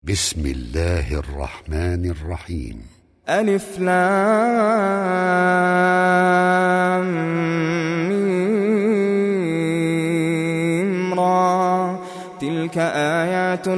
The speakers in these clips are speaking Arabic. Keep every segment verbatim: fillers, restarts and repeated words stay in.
بسم الله الرحمن الرحيم. ألف لام ميم را، تلك آيات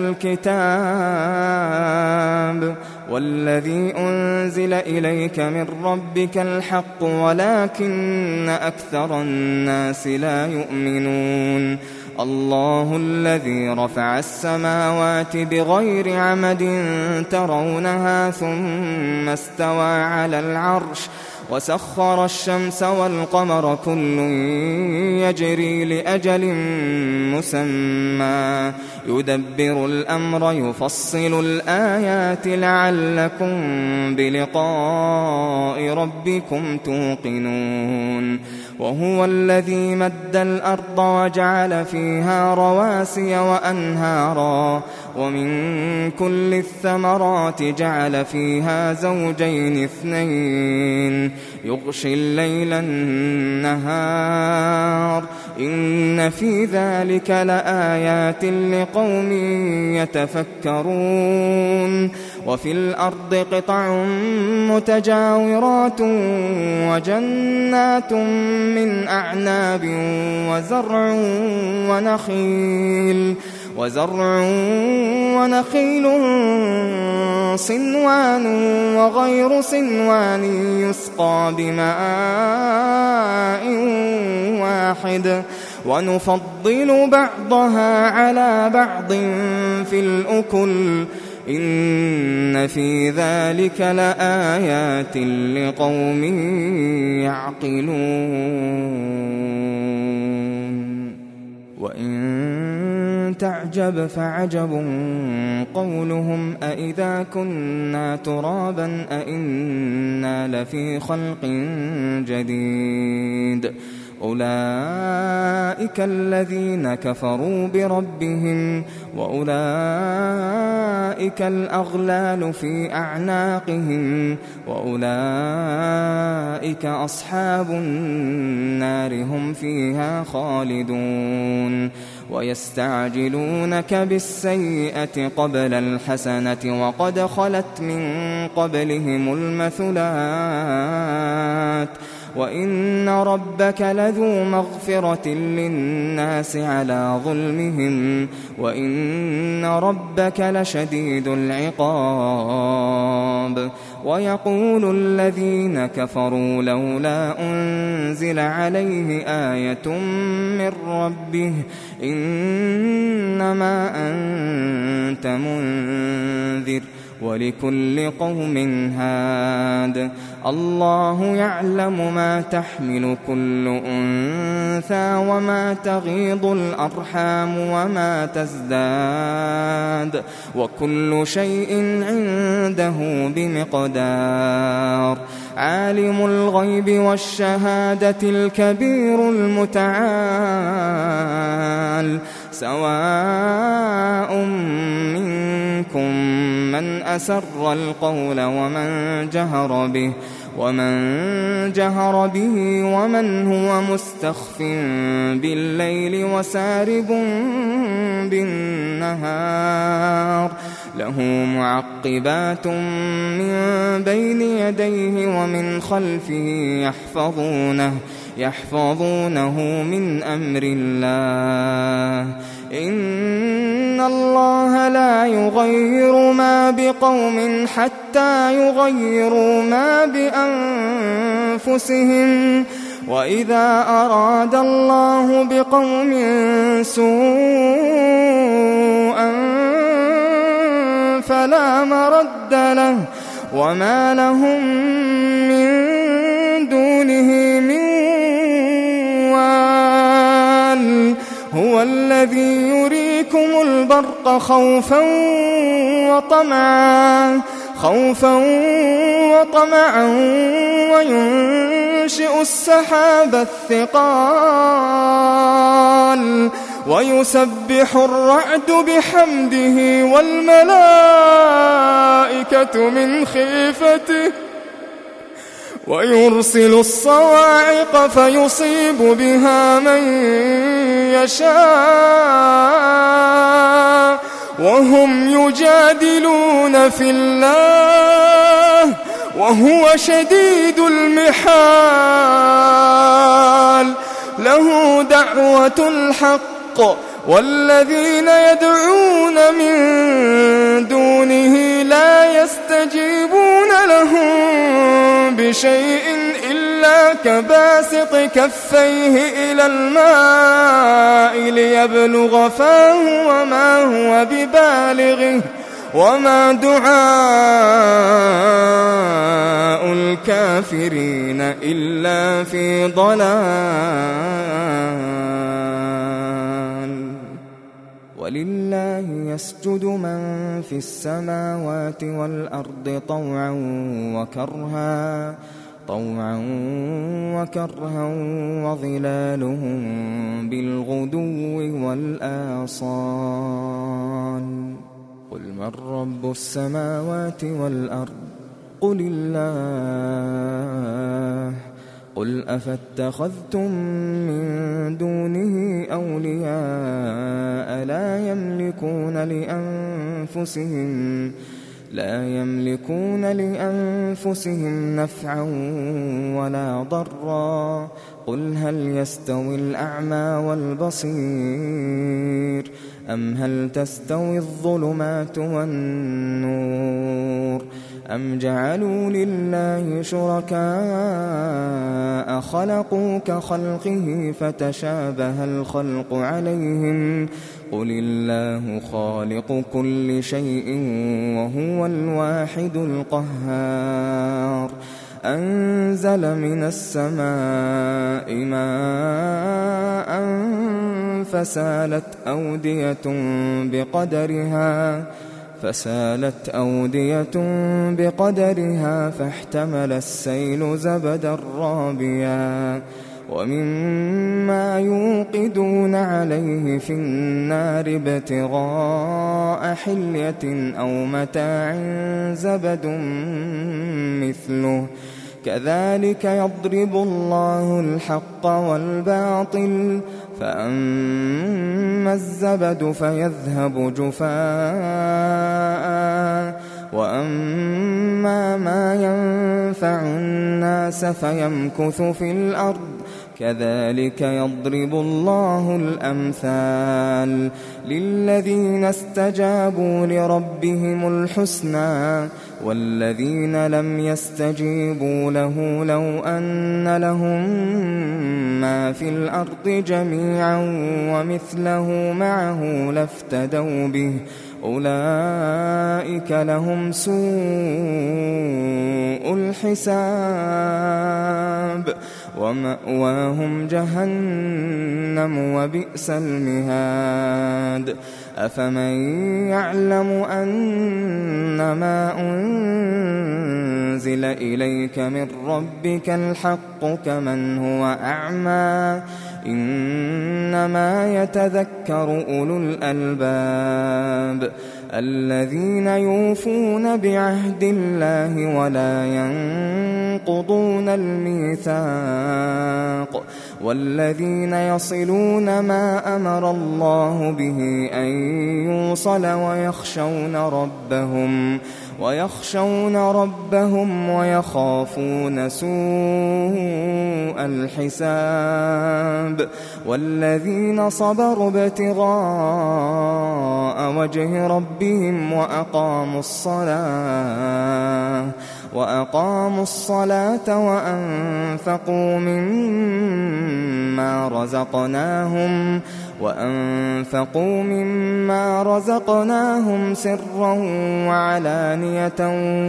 الكتاب والذي أنزل إليك من ربك الحق ولكن أكثر الناس لا يؤمنون. الله الذي رفع السماوات بغير عمد ترونها ثم استوى على العرش وسخر الشمس والقمر كل يجري لأجل مسمى يدبر الأمر يفصل الآيات لعلكم بلقاء ربكم توقنون. وهو الذي مد الأرض وجعل فيها رواسي وأنهارا ومن كل الثمرات جعل فيها زوجين اثنين يغشي الليل النهار إن في ذلك لآيات لقوم يتفكرون. وفي الأرض قطع متجاورات وجنات من أعناب وزرع ونخيل وزرع ونخيل صنوان وغير صنوان يسقى بماء واحد ونفضل بعضها على بعض في الأكل إن في ذلك لآيات لقوم يعقلون. وإن تعجب فعجب قولهم أإذا كنا ترابا أإنا لفي خلق جديد أولئك الذين كفروا بربهم وأولئك الأغلال في أعناقهم وأولئك أصحاب النار هم فيها خالدون. ويستعجلونك بالسيئة قبل الحسنة وقد خلت من قبلهم المثلات وإن ربك لذو مغفرة للناس على ظلمهم وإن ربك لشديد العقاب. ويقول الذين كفروا لولا أنزل عليه آية من ربه إنما أنت منذر ولكل قوم هاد الله يعلم ما تحمل كل أنثى وما تغيض الأرحام وما تزداد وكل شيء عنده بمقدار. عالم الغيب والشهادة الكبير المتعال سواء منكم من أسر القول ومن جهر به ومن جهر به ومن هو مستخف بالليل وسارب بالنهار له معقبات من بين يديه ومن خلفه يحفظونه يحفظونه من أمر الله إن الله لا يغير ما بقوم حتى يغيروا ما بأنفسهم وإذا أراد الله بقوم سوءا فلا مرد له وما لهم من دونه من وال. هو الذي يريكم البرق خوفا وطمعا خوفا وطمعا وينشئ السحاب الثقال ويسبح الرعد بحمده والملائكة من خيفته ويرسل الصواعق فيصيب بها من يشاء وهم يجادلون في الله وهو شديد المحال له دعوة الحق والذين يدعون من دونه لا يستجيبون لهم بشيء إلا كباسط كفيه إلى الماء ليبلغ فاه وما هو ببالغه وما دعاء الكافرين إلا في ضلال. ولله يسجد من في السماوات والأرض طوعا وكرها طوعا وكرها وظلالهم بالغدو والآصال. قل من رب السماوات والأرض قل الله قل أفاتخذتم من دونه أولياء لا يملكون لأنفسهم لا يملكون لأنفسهم نفعا ولا ضرا قل هل يستوي الأعمى والبصير أم هل تستوي الظلمات والنور أم جعلوا لله شركاء خلقوا كخلقه فتشابه الخلق عليهم قل الله خالق كل شيء وهو الواحد القهار. أنزل من السماء ماء فسالت أودية بقدرها فسالت أودية بقدرها فاحتمل السيل زبدا رابيا ومما يوقدون عليه في النار ابتغاء حلية أو متاع زبد مثله كذلك يضرب الله الحق والباطل فأما الزبد فيذهب جفاء وأما ما ينفع الناس فيمكث في الأرض كذلك يضرب الله الأمثال للذين استجابوا لربهم الحسنى والذين لم يستجيبوا له لو أن لهم ما في الأرض جميعا ومثله معه لافتدوا به أولئك لهم سوء الحساب ومأواهم جهنم وبئس المهاد. أفمن يعلم أنما أنزل إليك من ربك الحق كمن هو أعمى إنما يتذكر أولو الألباب الذين يوفون بعهد الله ولا ينقضون الميثاق والذين يصلون ما أمر الله به أن يوصل ويخشون ربهم ويخشون ربهم ويخافون سوء الحساب والذين صبروا ابتغاء وجه ربهم وأقاموا الصلاة وأقاموا الصلاة وأنفقوا مما رزقناهم وأنفقوا مما رزقناهم سرا وعلانية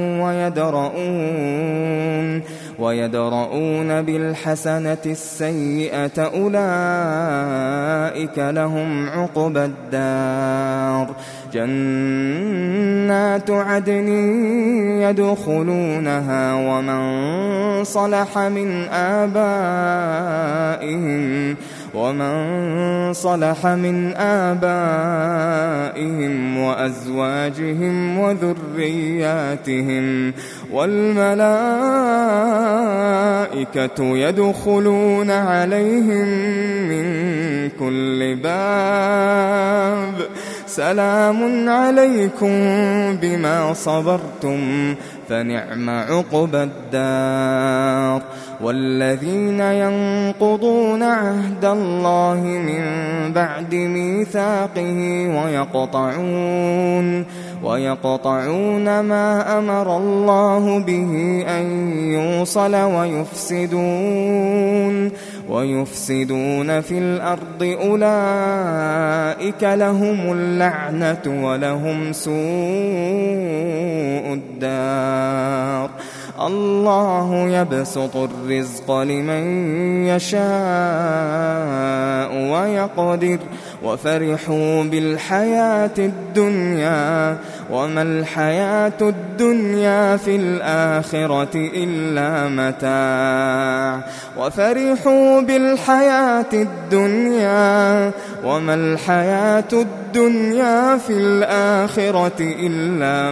ويدرؤون ويدرؤون بالحسنة السيئة أولئك لهم عقبى الدار جنات عدن يدخلونها ومن صلح من آبائهم ومن صلح من آبائهم وأزواجهم وذرياتهم والملائكة يدخلون عليهم من كل باب سلام عليكم بما صبرتم فنعم عقبى الدار. والذين ينقضون عهد الله من بعد ميثاقه ويقطعون ويقطعون ما أمر الله به أن يوصل ويفسدون ويفسدون في الأرض أولئك لهم اللعنة ولهم سوء الدار. الله يبسط الرزق لمن يشاء ويقدر وفرحوا بالحياة الدنيا وما الحياة الدنيا في الآخرة إلا متاع وفرحوا بالحياة الدنيا وما الحياة الدنيا في الآخرة إلا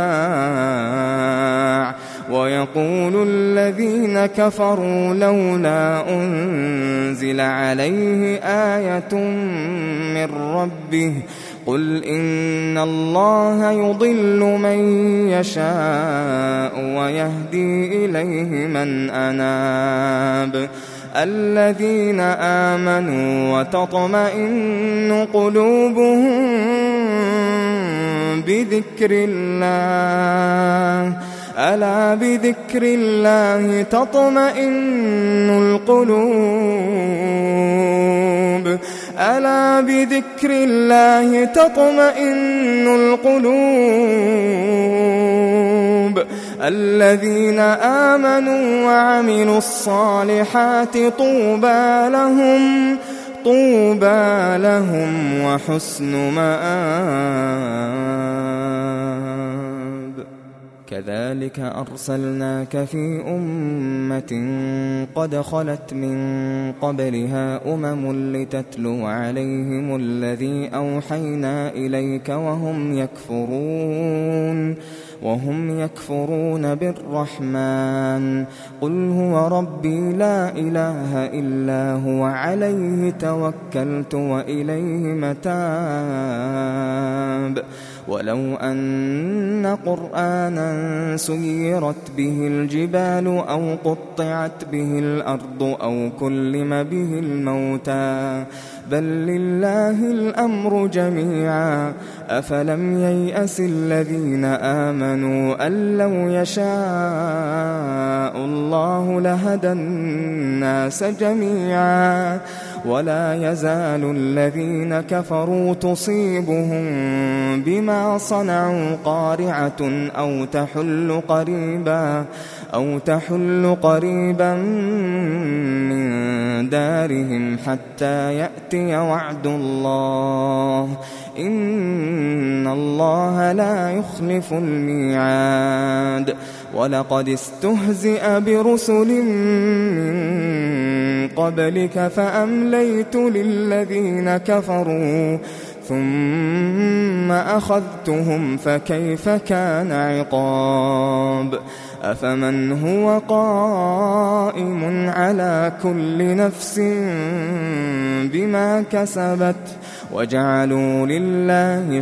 متاع. ويقول الذين كفروا لولا أنزل عليه آية من ربه قل إن الله يضل من يشاء ويهدي إليه من أناب. الذين آمنوا وتطمئن قلوبهم بذكر الله ألا بذكر الله تطمئن القلوب ألا بذكر الله تطمئن القلوب. الذين آمنوا وعملوا الصالحات طوبى لهم طوبى لهم وحسن مآب. كذلك أرسلناك في أمة قد خلت من قبلها أمم لتتلو عليهم الذي أوحينا إليك وهم يكفرون وهم يكفرون بالرحمن قل هو ربي لا إله إلا هو عليه توكلت وإليه متاب. ولو أن قرآنا سيرت به الجبال أو قطعت به الأرض أو كلم به الموتى بل لله الأمر جميعا أفلم ييأس الذين آمنوا أن لو يشاء الله لهدى الناس جميعا. ولا يزال الذين كفروا تصيبهم بما صنعوا قارعة أو تحل قريبا أو تحل قريبا من دارهم حتى يأتي وعد الله إن الله لا يخلف الميعاد. ولقد استهزئ برسل من قبلك فأمليت للذين كفروا ثم أخذتهم فكيف كان عقاب. أفمن هو قائم على كل نفس بما كسبت وجعلوا لله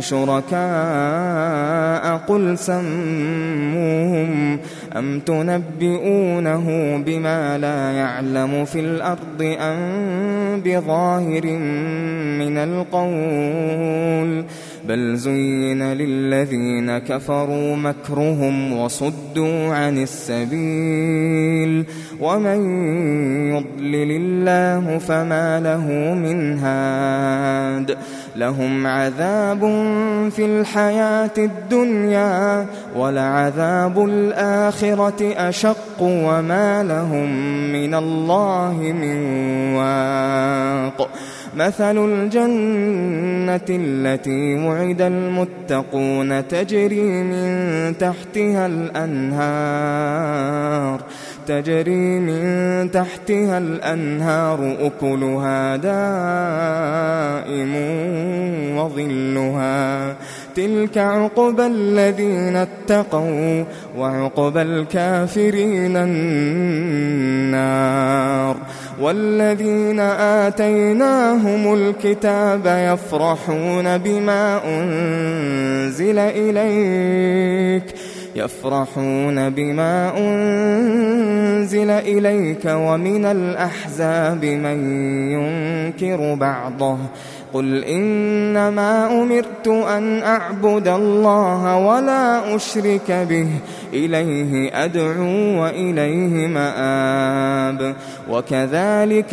شركاء قل سموهم أم تنبئونه بما لا يعلم في الأرض أم بظاهر من القول بل زين للذين كفروا مكرهم وصدوا عن السبيل ومن يضلل الله فما له من هاد. لهم عذاب في الحياة الدنيا ولعذاب الآخرة أشق وما لهم من الله من واق. مثل الجنة التي وعد المتقون تجري من تحتها الأنهار تجري من تحتها الأنهار أكلها دائم وظلها تلك عقبى الذين اتقوا وعقبى الكافرين النار. والذين آتيناهم الكتاب يفرحون بما أنزل إليك يفرحون بما أنزل إليك ومن الأحزاب من ينكر بعضه قل إنما أمرت أن أعبد الله ولا أشرك به إليه أدعو وإليه مآب وكذلك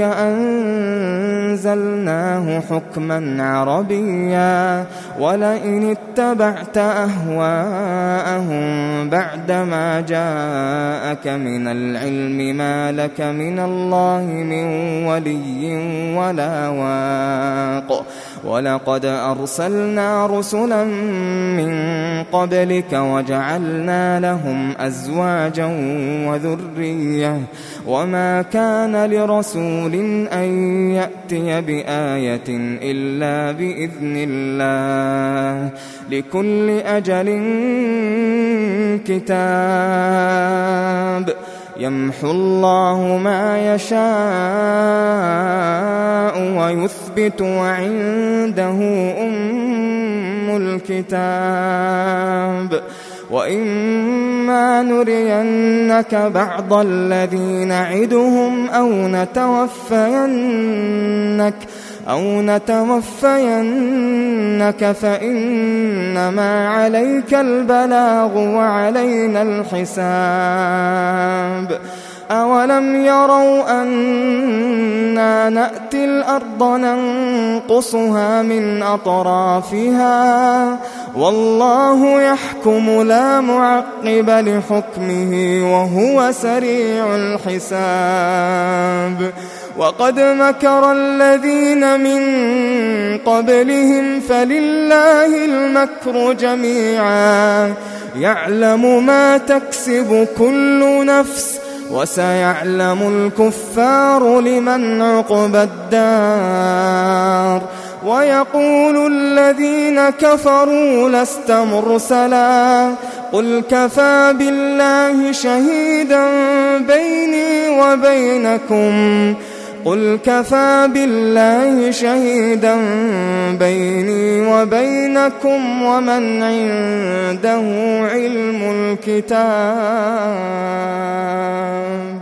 أنزلناه حكما عربيا ولئن اتبعت أهواءهم بعدما جاءك من العلم ما لك من الله من ولي ولا واق ولقد أرسلنا رسلا من قبلك وجعلنا لهم أزواجا وذرية وما كان لرسول أن يأتي بآية إلا بإذن الله لكل أجل كتاب يمحو الله ما يشاء ويثبت وعنده أم الكتاب وإما نرينك بعض الذي نعدهم أو نتوفينك أو نتوفينك فإنما عليك البلاغ وعلينا الحساب أولم يروا أنا نأتي الأرض ننقصها من أطرافها والله يحكم لا معقب لحكمه وهو سريع الحساب وقد مكر الذين من قبلهم فلله المكر جميعا يعلم ما تكسب كل نفس وسيعلم الكفار لمن عقبى الدار ويقول الذين كفروا لست مرسلا قل كفى بالله شهيدا بيني وبينكم قل كفى بالله شهيدا بيني وبينكم ومن عنده علم الكتاب